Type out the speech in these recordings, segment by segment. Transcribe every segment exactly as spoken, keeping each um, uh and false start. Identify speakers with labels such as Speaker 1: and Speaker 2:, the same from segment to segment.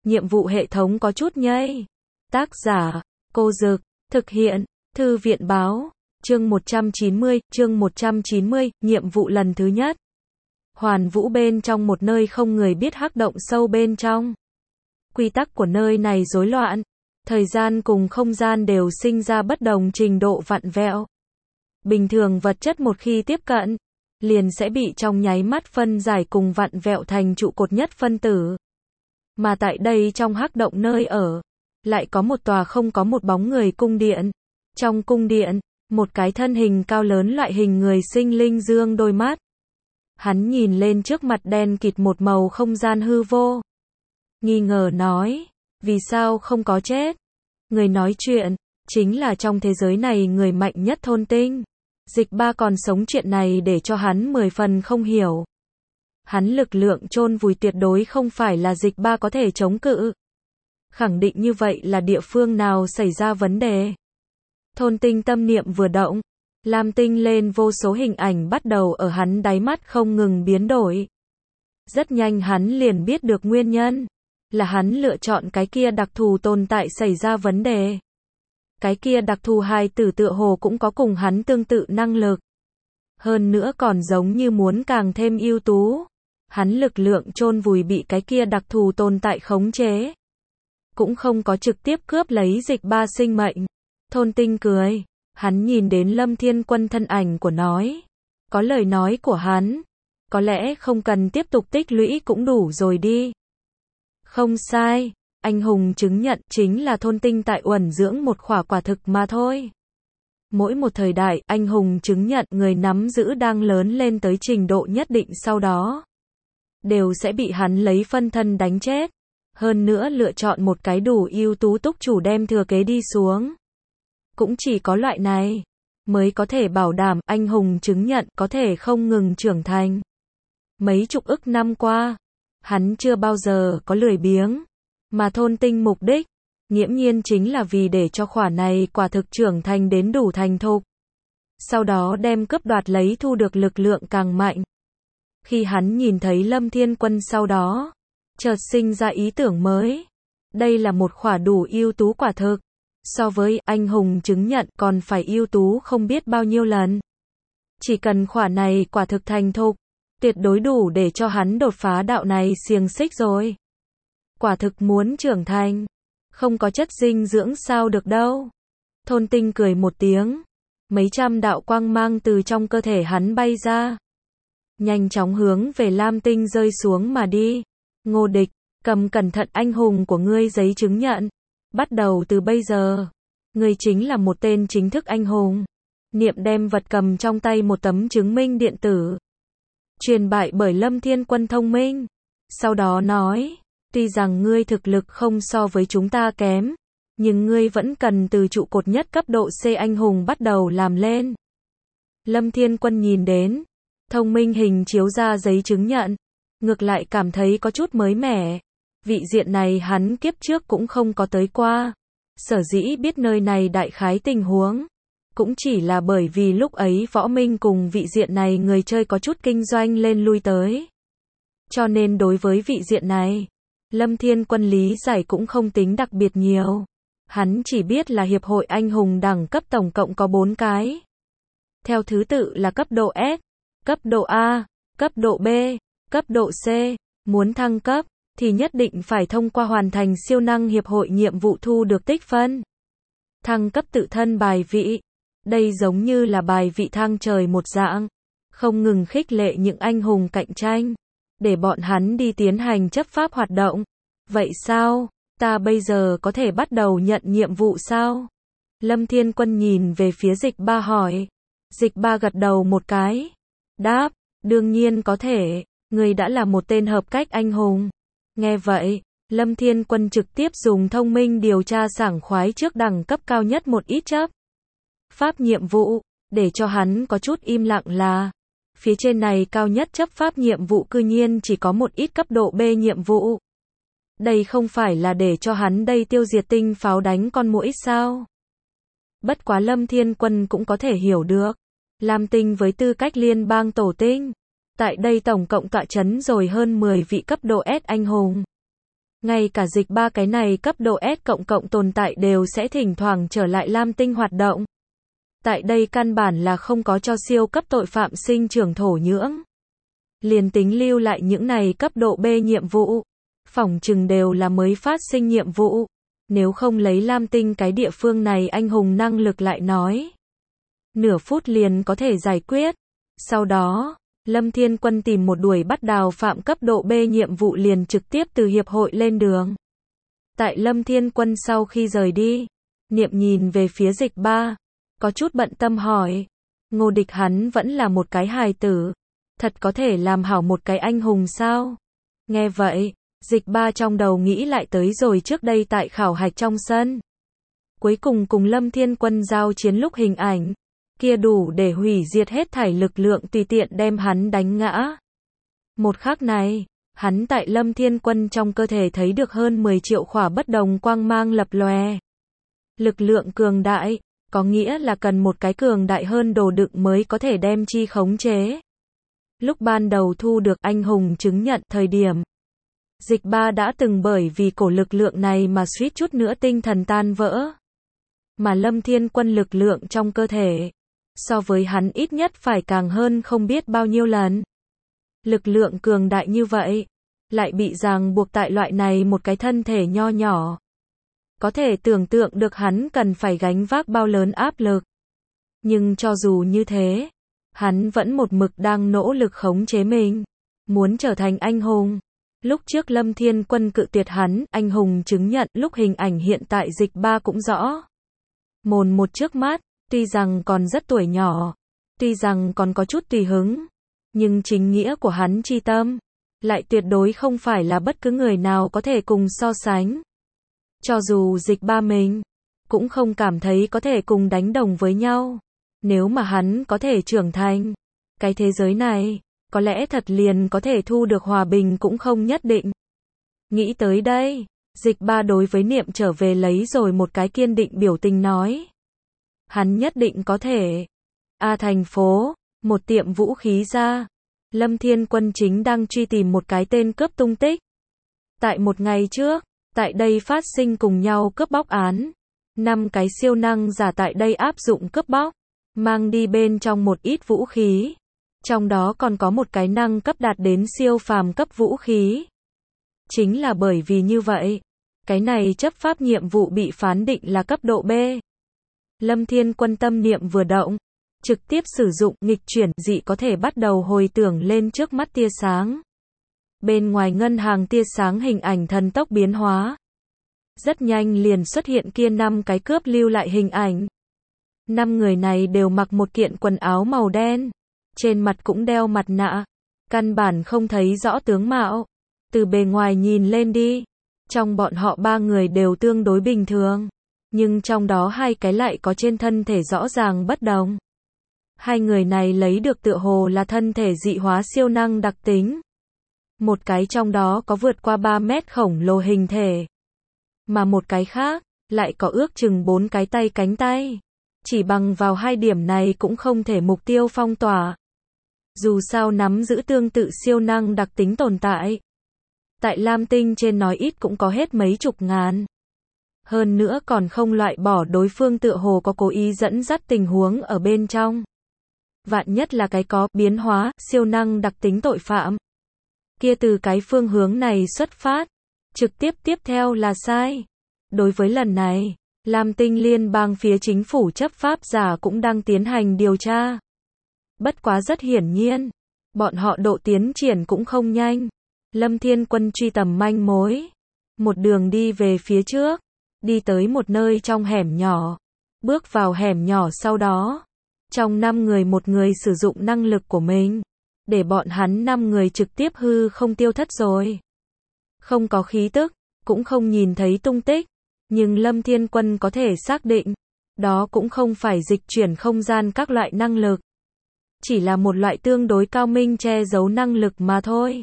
Speaker 1: nhiệm vụ hệ thống có chút nhây. Tác giả, Cô Dực, thực hiện, Thư viện báo, chương một trăm chín mươi, chương một trăm chín mươi, nhiệm vụ lần thứ nhất. Hoàn Vũ bên trong một nơi không người biết hắc động sâu bên trong. Quy tắc của nơi này rối loạn, thời gian cùng không gian đều sinh ra bất đồng trình độ vặn vẹo. Bình thường vật chất một khi tiếp cận, liền sẽ bị trong nháy mắt phân giải cùng vặn vẹo thành trụ cột nhất phân tử. Mà tại đây trong hắc động nơi ở, lại có một tòa không có một bóng người cung điện. Trong cung điện, một cái thân hình cao lớn loại hình người sinh linh dương đôi mắt. Hắn nhìn lên trước mặt đen kịt một màu không gian hư vô. Nghi ngờ nói, vì sao không có chết? Người nói chuyện, chính là trong thế giới này người mạnh nhất Thôn Tinh. Dịch Ba còn sống chuyện này để cho hắn mười phần không hiểu. Hắn lực lượng chôn vùi tuyệt đối không phải là Dịch Ba có thể chống cự. Khẳng định như vậy là địa phương nào xảy ra vấn đề. Thôn Tinh tâm niệm vừa động, lam tinh lên vô số hình ảnh bắt đầu ở hắn đáy mắt không ngừng biến đổi. Rất nhanh hắn liền biết được nguyên nhân, là hắn lựa chọn cái kia đặc thù tồn tại xảy ra vấn đề. Cái kia đặc thù hài tử tựa hồ cũng có cùng hắn tương tự năng lực. Hơn nữa còn giống như muốn càng thêm ưu tú. Hắn lực lượng chôn vùi bị cái kia đặc thù tồn tại khống chế. Cũng không có trực tiếp cướp lấy Dịch Ba sinh mệnh. Thôn Tinh cười, hắn nhìn đến Lâm Thiên Quân thân ảnh của nói. Có lời nói của hắn, có lẽ không cần tiếp tục tích lũy cũng đủ rồi đi. Không sai, anh hùng chứng nhận chính là Thôn Tinh tại uẩn dưỡng một khỏa quả thực mà thôi. Mỗi một thời đại, anh hùng chứng nhận người nắm giữ đang lớn lên tới trình độ nhất định sau đó. Đều sẽ bị hắn lấy phân thân đánh chết. Hơn nữa lựa chọn một cái đủ ưu tú túc chủ đem thừa kế đi xuống. Cũng chỉ có loại này, mới có thể bảo đảm anh hùng chứng nhận có thể không ngừng trưởng thành. Mấy chục ức năm qua, hắn chưa bao giờ có lười biếng. Mà Thôn Tinh mục đích, nghiễm nhiên chính là vì để cho khỏa này quả thực trưởng thành đến đủ thành thục. Sau đó đem cướp đoạt lấy thu được lực lượng càng mạnh. Khi hắn nhìn thấy Lâm Thiên Quân sau đó, chợt sinh ra ý tưởng mới. Đây là một khỏa đủ ưu tú quả thực. So với anh hùng chứng nhận còn phải ưu tú không biết bao nhiêu lần. Chỉ cần khỏa này quả thực thành thục, tuyệt đối đủ để cho hắn đột phá đạo này xiềng xích rồi. Quả thực muốn trưởng thành, không có chất dinh dưỡng sao được đâu. Thôn Tinh cười một tiếng, mấy trăm đạo quang mang từ trong cơ thể hắn bay ra. Nhanh chóng hướng về lam tinh rơi xuống mà đi. Ngô Địch, cầm cẩn thận anh hùng của ngươi giấy chứng nhận. Bắt đầu từ bây giờ, ngươi chính là một tên chính thức anh hùng. Niệm đem vật cầm trong tay một tấm chứng minh điện tử. Truyền bại bởi Lâm Thiên Quân thông minh. Sau đó nói, tuy rằng ngươi thực lực không so với chúng ta kém, nhưng ngươi vẫn cần từ trụ cột nhất cấp độ C anh hùng bắt đầu làm lên. Lâm Thiên Quân nhìn đến, thông minh hình chiếu ra giấy chứng nhận, ngược lại cảm thấy có chút mới mẻ. Vị diện này hắn kiếp trước cũng không có tới qua. Sở dĩ biết nơi này đại khái tình huống, cũng chỉ là bởi vì lúc ấy Võ Minh cùng vị diện này người chơi có chút kinh doanh lên lui tới. Cho nên đối với vị diện này, Lâm Thiên Quân lý giải cũng không tính đặc biệt nhiều. Hắn chỉ biết là hiệp hội anh hùng đẳng cấp tổng cộng có bốn cái. Theo thứ tự là cấp độ S, cấp độ A, cấp độ B, cấp độ C. Muốn thăng cấp thì nhất định phải thông qua hoàn thành siêu năng hiệp hội nhiệm vụ thu được tích phân. Thăng cấp tự thân bài vị. Đây giống như là bài vị thang trời một dạng. Không ngừng khích lệ những anh hùng cạnh tranh. Để bọn hắn đi tiến hành chấp pháp hoạt động. Vậy sao? Ta bây giờ có thể bắt đầu nhận nhiệm vụ sao? Lâm Thiên Quân nhìn về phía Dịch Ba hỏi. Dịch Ba gật đầu một cái. Đáp, đương nhiên có thể. Người đã là một tên hợp cách anh hùng. Nghe vậy, Lâm Thiên Quân trực tiếp dùng thông minh điều tra sảng khoái trước đẳng cấp cao nhất một ít chấp pháp nhiệm vụ, để cho hắn có chút im lặng là, phía trên này cao nhất chấp pháp nhiệm vụ cư nhiên chỉ có một ít cấp độ B nhiệm vụ. Đây không phải là để cho hắn đây tiêu diệt tinh pháo đánh con muỗi sao? Bất quá Lâm Thiên Quân cũng có thể hiểu được, Lam Tinh với tư cách liên bang tổ tinh, tại đây tổng cộng tọa chấn rồi hơn mười vị cấp độ S anh hùng. Ngay cả dịch ba cái này cấp độ S cộng cộng tồn tại đều sẽ thỉnh thoảng trở lại Lam Tinh hoạt động. Tại đây căn bản là không có cho siêu cấp tội phạm sinh trưởng thổ nhưỡng. Liền tính lưu lại những này cấp độ B nhiệm vụ, phỏng chừng đều là mới phát sinh nhiệm vụ. Nếu không lấy Lam Tinh cái địa phương này anh hùng năng lực lại nói, nửa phút liền có thể giải quyết. Sau đó, Lâm Thiên Quân tìm một đuổi bắt đào phạm cấp độ B nhiệm vụ liền trực tiếp từ hiệp hội lên đường. Tại Lâm Thiên Quân sau khi rời đi, Niệm nhìn về phía dịch ba, có chút bận tâm hỏi, Ngô Địch hắn vẫn là một cái hài tử, thật có thể làm hảo một cái anh hùng sao? Nghe vậy, dịch ba trong đầu nghĩ lại tới rồi trước đây tại khảo hạch trong sân. Cuối cùng cùng Lâm Thiên Quân giao chiến lúc hình ảnh, kia đủ để hủy diệt hết thảy lực lượng tùy tiện đem hắn đánh ngã. Một khắc này, hắn tại Lâm Thiên Quân trong cơ thể thấy được hơn mười triệu khỏa bất đồng quang mang lập lòe. Lực lượng cường đại, có nghĩa là cần một cái cường đại hơn đồ đựng mới có thể đem chi khống chế. Lúc ban đầu thu được anh hùng chứng nhận thời điểm, dịch ba đã từng bởi vì cổ lực lượng này mà suýt chút nữa tinh thần tan vỡ. Mà Lâm Thiên Quân lực lượng trong cơ thể, so với hắn ít nhất phải càng hơn không biết bao nhiêu lần. Lực lượng cường đại như vậy, lại bị ràng buộc tại loại này một cái thân thể nho nhỏ. Có thể tưởng tượng được hắn cần phải gánh vác bao lớn áp lực. Nhưng cho dù như thế, hắn vẫn một mực đang nỗ lực khống chế mình, muốn trở thành anh hùng. Lúc trước Lâm Thiên Quân cự tuyệt hắn, anh hùng chứng nhận, lúc hình ảnh hiện tại dịch ba cũng rõ. Mồn một trước mắt, tuy rằng còn rất tuổi nhỏ, tuy rằng còn có chút tùy hứng, nhưng chính nghĩa của hắn chi tâm, lại tuyệt đối không phải là bất cứ người nào có thể cùng so sánh. Cho dù dịch ba mình, cũng không cảm thấy có thể cùng đánh đồng với nhau. Nếu mà hắn có thể trưởng thành, cái thế giới này, có lẽ thật liền có thể thu được hòa bình cũng không nhất định. Nghĩ tới đây, dịch ba đối với Niệm trở về lấy rồi một cái kiên định biểu tình nói. Hắn nhất định có thể. A thành phố, một tiệm vũ khí ra. Lâm Thiên Quân chính đang truy tìm một cái tên cướp tung tích. Tại một ngày trước, tại đây phát sinh cùng nhau cướp bóc án. Năm cái siêu năng giả tại đây áp dụng cướp bóc, mang đi bên trong một ít vũ khí. Trong đó còn có một cái năng cấp đạt đến siêu phàm cấp vũ khí. Chính là bởi vì như vậy, cái này chấp pháp nhiệm vụ bị phán định là cấp độ B. Lâm Thiên Quân tâm niệm vừa động, trực tiếp sử dụng nghịch chuyển dị có thể bắt đầu hồi tưởng lên trước mắt tia sáng. Bên ngoài ngân hàng tia sáng hình ảnh thần tốc biến hóa. Rất nhanh liền xuất hiện kia năm cái cướp lưu lại hình ảnh. Năm người này đều mặc một kiện quần áo màu đen, trên mặt cũng đeo mặt nạ, căn bản không thấy rõ tướng mạo. Từ bề ngoài nhìn lên đi, trong bọn họ ba người đều tương đối bình thường, nhưng trong đó hai cái lại có trên thân thể rõ ràng bất đồng. Hai người này lấy được tựa hồ là thân thể dị hóa siêu năng đặc tính. Một cái trong đó có vượt qua ba mét khổng lồ hình thể, mà một cái khác lại có ước chừng bốn cái tay cánh tay. Chỉ bằng vào hai điểm này cũng không thể mục tiêu phong tỏa. Dù sao nắm giữ tương tự siêu năng đặc tính tồn tại, tại Lam Tinh trên nói ít cũng có hết mấy chục ngàn. Hơn nữa còn không loại bỏ đối phương tựa hồ có cố ý dẫn dắt tình huống ở bên trong. Vạn nhất là cái có biến hóa, siêu năng đặc tính tội phạm. Kia từ cái phương hướng này xuất phát, trực tiếp tiếp theo là sai. Đối với lần này, Lam Tinh liên bang phía chính phủ chấp pháp giả cũng đang tiến hành điều tra. Bất quá rất hiển nhiên, bọn họ độ tiến triển cũng không nhanh. Lâm Thiên Quân truy tầm manh mối, một đường đi về phía trước, đi tới một nơi trong hẻm nhỏ, bước vào hẻm nhỏ sau đó, trong năm người một người sử dụng năng lực của mình, để bọn hắn năm người trực tiếp hư không tiêu thất rồi. Không có khí tức, cũng không nhìn thấy tung tích, nhưng Lâm Thiên Quân có thể xác định, đó cũng không phải dịch chuyển không gian các loại năng lực, chỉ là một loại tương đối cao minh che giấu năng lực mà thôi.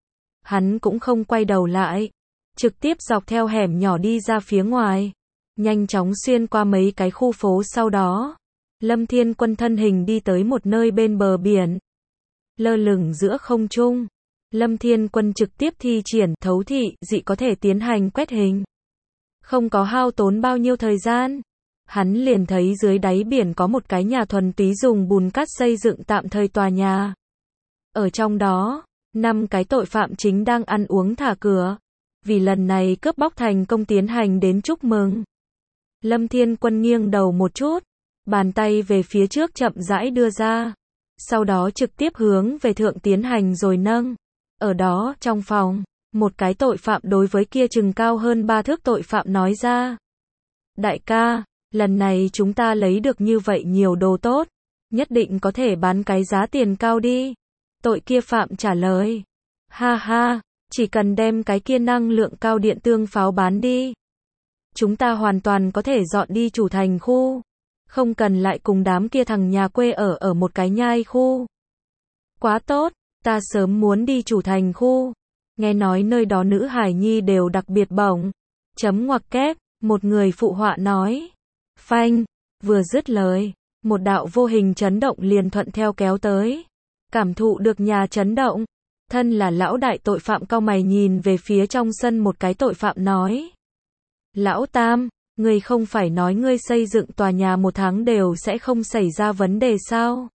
Speaker 1: Hắn cũng không quay đầu lại, trực tiếp dọc theo hẻm nhỏ đi ra phía ngoài, nhanh chóng xuyên qua mấy cái khu phố sau đó. Lâm Thiên Quân thân hình đi tới một nơi bên bờ biển, lơ lửng giữa không trung, Lâm Thiên Quân trực tiếp thi triển thấu thị dị có thể tiến hành quét hình. Không có hao tốn bao nhiêu thời gian. Hắn liền thấy dưới đáy biển có một cái nhà thuần túy dùng bùn cát xây dựng tạm thời tòa nhà. Ở trong đó, năm cái tội phạm chính đang ăn uống thả cửa. Vì lần này cướp bóc thành công tiến hành đến chúc mừng. Lâm Thiên Quân nghiêng đầu một chút, bàn tay về phía trước chậm rãi đưa ra. Sau đó trực tiếp hướng về thượng tiến hành rồi nâng. Ở đó, trong phòng, một cái tội phạm đối với kia chừng cao hơn ba thước tội phạm nói ra. Đại ca, lần này chúng ta lấy được như vậy nhiều đồ tốt, nhất định có thể bán cái giá tiền cao đi. Tội kia phạm trả lời. Ha ha, chỉ cần đem cái kia năng lượng cao điện tương pháo bán đi. Chúng ta hoàn toàn có thể dọn đi chủ thành khu. Không cần lại cùng đám kia thằng nhà quê ở ở một cái nhai khu. Quá tốt, ta sớm muốn đi chủ thành khu. Nghe nói nơi đó nữ hải nhi đều đặc biệt bổng. Chấm ngoặc kép, một người phụ họa nói. Phanh, vừa dứt lời, một đạo vô hình chấn động liền thuận theo kéo tới. Cảm thụ được nhà chấn động, thân là lão đại tội phạm cau mày nhìn về phía trong sân một cái tội phạm nói. Lão Tam, ngươi không phải nói ngươi xây dựng tòa nhà một tháng đều sẽ không xảy ra vấn đề sao?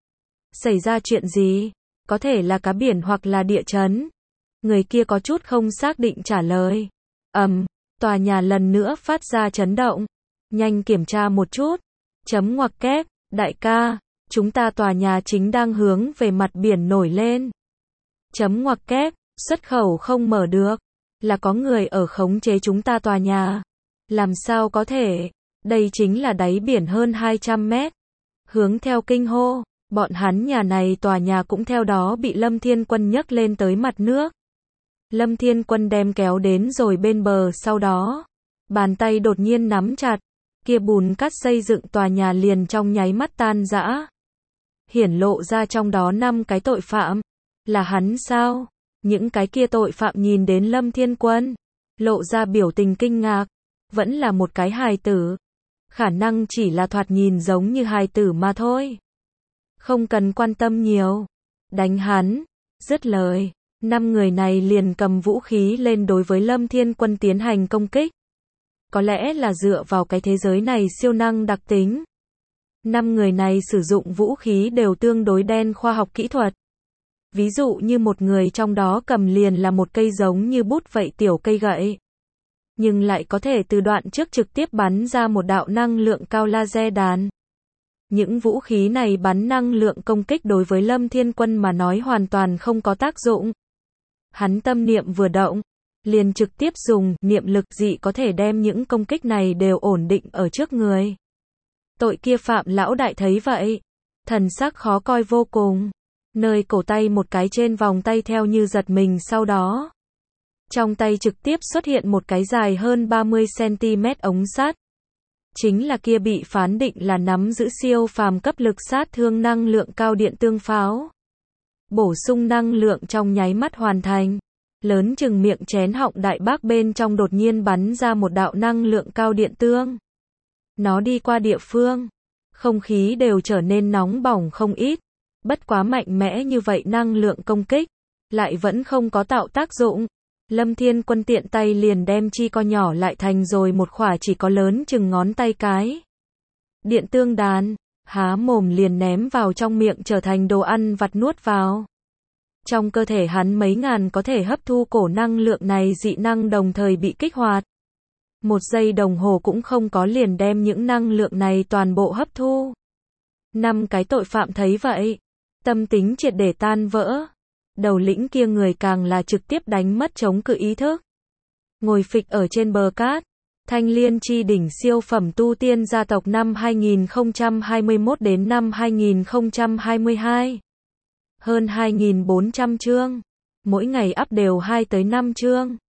Speaker 1: Xảy ra chuyện gì? Có thể là cá biển hoặc là địa chấn. Người kia có chút không xác định trả lời. Ầm, tòa nhà lần nữa phát ra chấn động. Nhanh kiểm tra một chút. Chấm ngoặc kép, đại ca, chúng ta tòa nhà chính đang hướng về mặt biển nổi lên. Chấm ngoặc kép, xuất khẩu không mở được. Là có người ở khống chế chúng ta tòa nhà. Làm sao có thể? Đây chính là đáy biển hơn hai trăm mét. Hướng theo kinh hô, bọn hắn nhà này tòa nhà cũng theo đó bị Lâm Thiên Quân nhấc lên tới mặt nước. Lâm Thiên Quân đem kéo đến rồi bên bờ sau đó. Bàn tay đột nhiên nắm chặt. Kia bùn cát xây dựng tòa nhà liền trong nháy mắt tan rã. Hiển lộ ra trong đó năm cái tội phạm. Là hắn sao? Những cái kia tội phạm nhìn đến Lâm Thiên Quân. Lộ ra biểu tình kinh ngạc. Vẫn là một cái hài tử. Khả năng chỉ là thoạt nhìn giống như hài tử mà thôi. Không cần quan tâm nhiều. Đánh hắn. Dứt lời. Năm người này liền cầm vũ khí lên đối với Lâm Thiên Quân tiến hành công kích. Có lẽ là dựa vào cái thế giới này siêu năng đặc tính. Năm người này sử dụng vũ khí đều tương đối đen khoa học kỹ thuật. Ví dụ như một người trong đó cầm liền là một cây giống như bút vậy tiểu cây gậy. Nhưng lại có thể từ đoạn trước trực tiếp bắn ra một đạo năng lượng cao laser đạn. Những vũ khí này bắn năng lượng công kích đối với Lâm Thiên Quân mà nói hoàn toàn không có tác dụng. Hắn tâm niệm vừa động, liền trực tiếp dùng niệm lực dị có thể đem những công kích này đều ổn định ở trước người. Tội kia phạm lão đại thấy vậy, thần sắc khó coi vô cùng. Nơi cổ tay một cái trên vòng tay theo như giật mình sau đó. Trong tay trực tiếp xuất hiện một cái dài hơn ba mươi xăng-ti-mét ống sắt. Chính là kia bị phán định là nắm giữ siêu phàm cấp lực sát thương năng lượng cao điện tương pháo. Bổ sung năng lượng trong nháy mắt hoàn thành. Lớn chừng miệng chén họng đại bác bên trong đột nhiên bắn ra một đạo năng lượng cao điện tương. Nó đi qua địa phương. Không khí đều trở nên nóng bỏng không ít. Bất quá mạnh mẽ như vậy năng lượng công kích. Lại vẫn không có tạo tác dụng. Lâm Thiên Quân tiện tay liền đem chi co nhỏ lại thành rồi một khỏa chỉ có lớn chừng ngón tay cái. Điện tương đàn, há mồm liền ném vào trong miệng trở thành đồ ăn vặt nuốt vào. Trong cơ thể hắn mấy ngàn có thể hấp thu cổ năng lượng này dị năng đồng thời bị kích hoạt. Một giây đồng hồ cũng không có liền đem những năng lượng này toàn bộ hấp thu. Năm cái tội phạm thấy vậy. Tâm tính triệt để tan vỡ. Đầu lĩnh kia người càng là trực tiếp đánh mất chống cự ý thức. Ngồi phịch ở trên bờ cát. Thanh Liên chi đỉnh siêu phẩm tu tiên gia tộc năm hai nghìn không trăm hai mươi mốt đến năm hai nghìn không trăm hai mươi hai. Hơn hai nghìn bốn trăm chương. Mỗi ngày up đều hai tới năm chương.